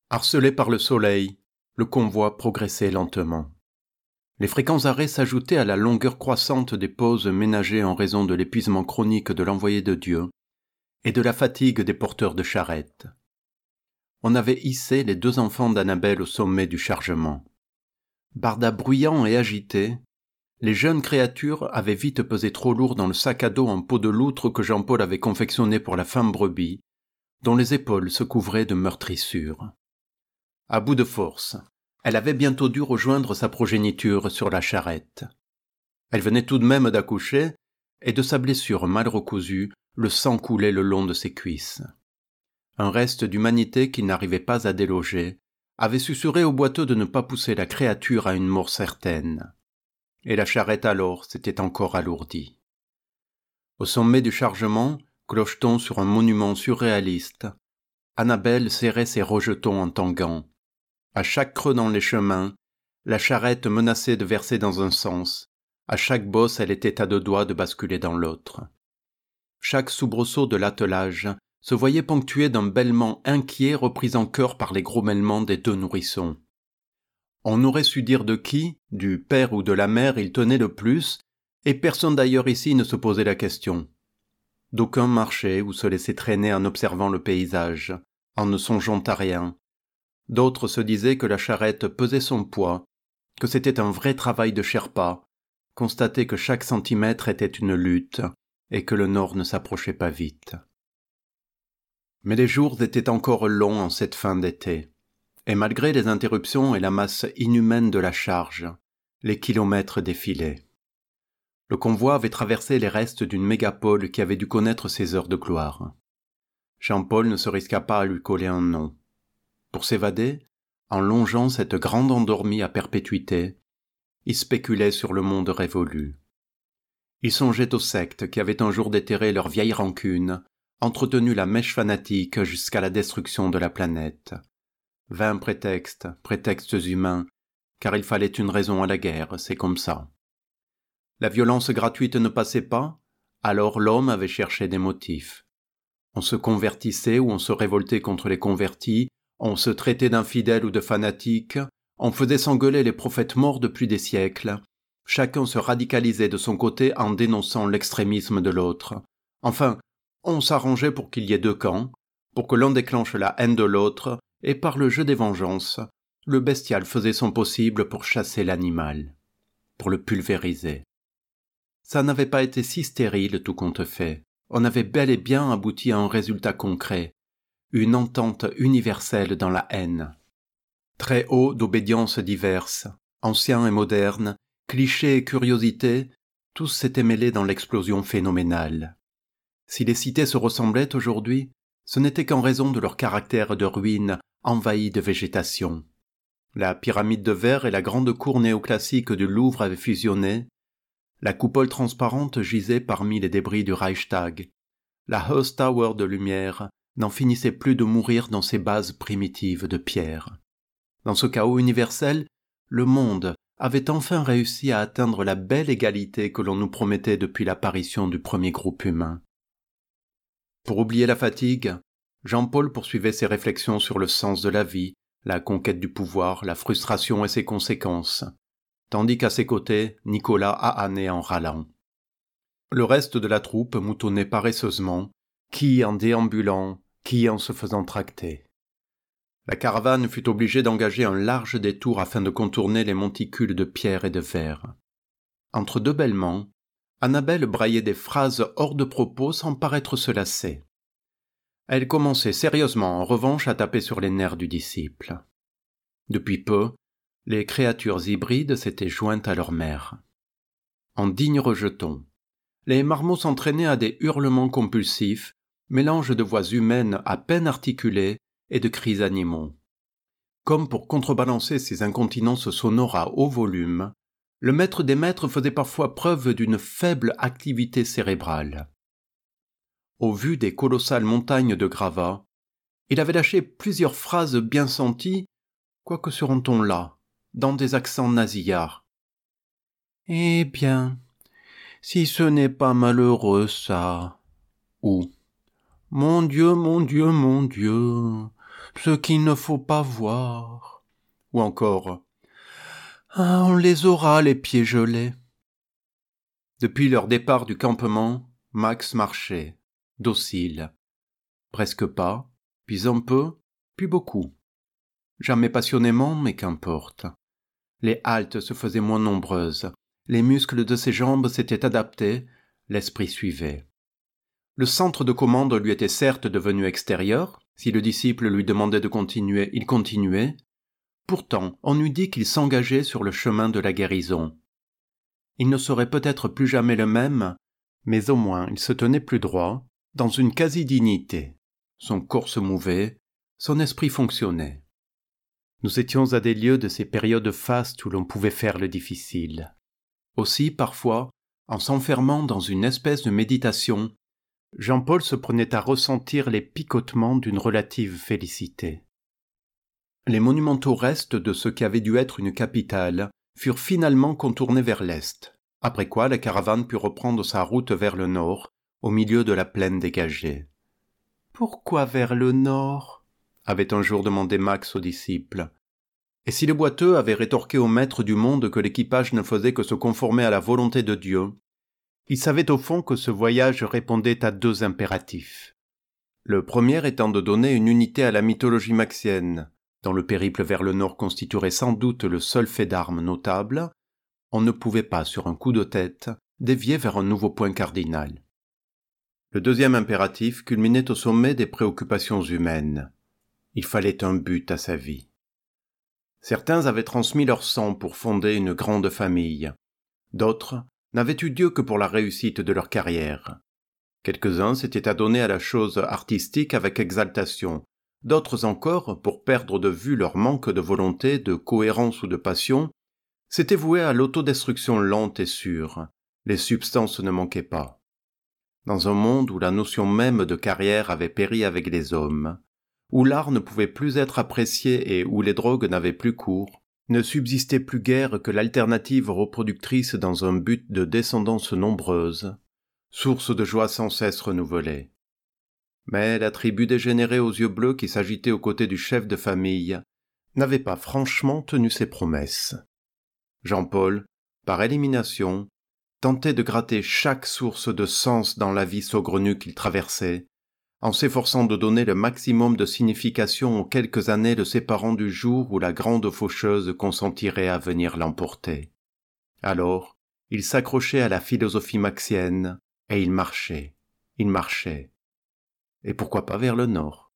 Harcelé par le soleil, le convoi progressait lentement. Les fréquents arrêts s'ajoutaient à la longueur croissante des pauses ménagées en raison de l'épuisement chronique de l'envoyé de Dieu et de la fatigue des porteurs de charrettes. On avait hissé les 2 enfants d'Annabelle au sommet du chargement. Barda bruyant et agité, les jeunes créatures avaient vite pesé trop lourd dans le sac à dos en peau de loutre que Jean-Paul avait confectionné pour la femme brebis, dont les épaules se couvraient de meurtrissures. À bout de force, elle avait bientôt dû rejoindre sa progéniture sur la charrette. Elle venait tout de même d'accoucher, et de sa blessure mal recousue, le sang coulait le long de ses cuisses. Un reste d'humanité qu'il n'arrivait pas à déloger avait susurré au boiteux de ne pas pousser la créature à une mort certaine. Et la charrette alors s'était encore alourdie. Au sommet du chargement, clocheton sur un monument surréaliste, Annabelle serrait ses rejetons en tanguant. À chaque creux dans les chemins, la charrette menaçait de verser dans un sens. À chaque bosse, elle était à 2 doigts de basculer dans l'autre. Chaque soubresaut de l'attelage se voyait ponctué d'un bêlement inquiet repris en chœur par les grommellements des 2 nourrissons. On aurait su dire de qui, du père ou de la mère, il tenait le plus, et personne d'ailleurs ici ne se posait la question. D'aucuns marchaient ou se laissaient traîner en observant le paysage, en ne songeant à rien. D'autres se disaient que la charrette pesait son poids, que c'était un vrai travail de Sherpa, constater que chaque centimètre était une lutte, et que le nord ne s'approchait pas vite. Mais les jours étaient encore longs en cette fin d'été, et malgré les interruptions et la masse inhumaine de la charge, les kilomètres défilaient. Le convoi avait traversé les restes d'une mégapole qui avait dû connaître ses heures de gloire. Jean-Paul ne se risqua pas à lui coller un nom. Pour s'évader, en longeant cette grande endormie à perpétuité, il spéculait sur le monde révolu. Il songeait aux sectes qui avaient un jour déterré leur vieille rancune, entretenu la mèche fanatique jusqu'à la destruction de la planète. Vains prétextes, prétextes humains, car il fallait une raison à la guerre, c'est comme ça. La violence gratuite ne passait pas, alors l'homme avait cherché des motifs. On se convertissait ou on se révoltait contre les convertis, on se traitait d'infidèles ou de fanatiques, on faisait s'engueuler les prophètes morts depuis des siècles, chacun se radicalisait de son côté en dénonçant l'extrémisme de l'autre. Enfin, on s'arrangeait pour qu'il y ait 2 camps, pour que l'un déclenche la haine de l'autre, et par le jeu des vengeances, le bestial faisait son possible pour chasser l'animal, pour le pulvériser. Ça n'avait pas été si stérile tout compte fait. On avait bel et bien abouti à un résultat concret, une entente universelle dans la haine. Très haut d'obédiences diverses, anciens et modernes, clichés et curiosités, tous s'étaient mêlés dans l'explosion phénoménale. Si les cités se ressemblaient aujourd'hui, ce n'était qu'en raison de leur caractère de ruine envahie de végétation. La pyramide de verre et la grande cour néoclassique du Louvre avaient fusionné, la coupole transparente gisait parmi les débris du Reichstag, la Hearst Tower de lumière n'en finissait plus de mourir dans ses bases primitives de pierre. Dans ce chaos universel, le monde avait enfin réussi à atteindre la belle égalité que l'on nous promettait depuis l'apparition du premier groupe humain. Pour oublier la fatigue, Jean-Paul poursuivait ses réflexions sur le sens de la vie, la conquête du pouvoir, la frustration et ses conséquences, tandis qu'à ses côtés, Nicolas ahanait en râlant. Le reste de la troupe moutonnait paresseusement, qui en déambulant, qui en se faisant tracter. La caravane fut obligée d'engager un large détour afin de contourner les monticules de pierre et de verre. Entre 2 bêlements, Annabelle braillait des phrases hors de propos sans paraître se lasser. Elle commençait sérieusement en revanche à taper sur les nerfs du disciple. Depuis peu, les créatures hybrides s'étaient jointes à leur mère. En dignes rejetons, les marmots s'entraînaient à des hurlements compulsifs, mélange de voix humaines à peine articulées et de cris animaux. Comme pour contrebalancer ces incontinences sonores à haut volume, le maître des maîtres faisait parfois preuve d'une faible activité cérébrale. Au vu des colossales montagnes de gravats, il avait lâché plusieurs phrases bien senties, quoique sur un ton las, dans des accents nasillards. « Eh bien, si ce n'est pas malheureux, ça. » Ou « Mon Dieu, mon Dieu, mon Dieu, ce qu'il ne faut pas voir. Ou encore « Ah, on les aura, les pieds gelés ». Depuis leur départ du campement, Max marchait, docile. Presque pas, puis un peu, puis beaucoup. Jamais passionnément, mais qu'importe. Les haltes se faisaient moins nombreuses, les muscles de ses jambes s'étaient adaptés, l'esprit suivait. Le centre de commande lui était certes devenu extérieur, si le disciple lui demandait de continuer, il continuait. Pourtant, on eût dit qu'il s'engageait sur le chemin de la guérison. Il ne serait peut-être plus jamais le même, mais au moins il se tenait plus droit, dans une quasi-dignité. Son corps se mouvait, son esprit fonctionnait. Nous étions à des lieux de ces périodes fastes où l'on pouvait faire le difficile. Aussi, parfois, en s'enfermant dans une espèce de méditation, Jean-Paul se prenait à ressentir les picotements d'une relative félicité. Les monumentaux restes de ce qui avait dû être une capitale furent finalement contournés vers l'est, après quoi la caravane put reprendre sa route vers le nord, au milieu de la plaine dégagée. « Pourquoi vers le nord ?» avait un jour demandé Max aux disciples. Et si le boiteux avait rétorqué au maître du monde que l'équipage ne faisait que se conformer à la volonté de Dieu, il savait au fond que ce voyage répondait à deux impératifs. Le premier étant de donner une unité à la mythologie maxienne, dont le périple vers le nord constituerait sans doute le seul fait d'armes notable, on ne pouvait pas, sur un coup de tête, dévier vers un nouveau point cardinal. Le deuxième impératif culminait au sommet des préoccupations humaines. Il fallait un but à sa vie. Certains avaient transmis leur sang pour fonder une grande famille. D'autres n'avaient eu Dieu que pour la réussite de leur carrière. Quelques-uns s'étaient adonnés à la chose artistique avec exaltation. D'autres encore, pour perdre de vue leur manque de volonté, de cohérence ou de passion, s'étaient voués à l'autodestruction lente et sûre. Les substances ne manquaient pas. Dans un monde où la notion même de carrière avait péri avec les hommes, où l'art ne pouvait plus être apprécié et où les drogues n'avaient plus cours, ne subsistait plus guère que l'alternative reproductrice dans un but de descendance nombreuse, source de joie sans cesse renouvelée. Mais la tribu dégénérée aux yeux bleus qui s'agitait aux côtés du chef de famille n'avait pas franchement tenu ses promesses. Jean-Paul, par élimination, tentait de gratter chaque source de sens dans la vie saugrenue qu'il traversait, en s'efforçant de donner le maximum de signification aux quelques années le séparant du jour où la grande faucheuse consentirait à venir l'emporter. Alors, il s'accrochait à la philosophie maxienne, et il marchait. Et pourquoi pas vers le nord?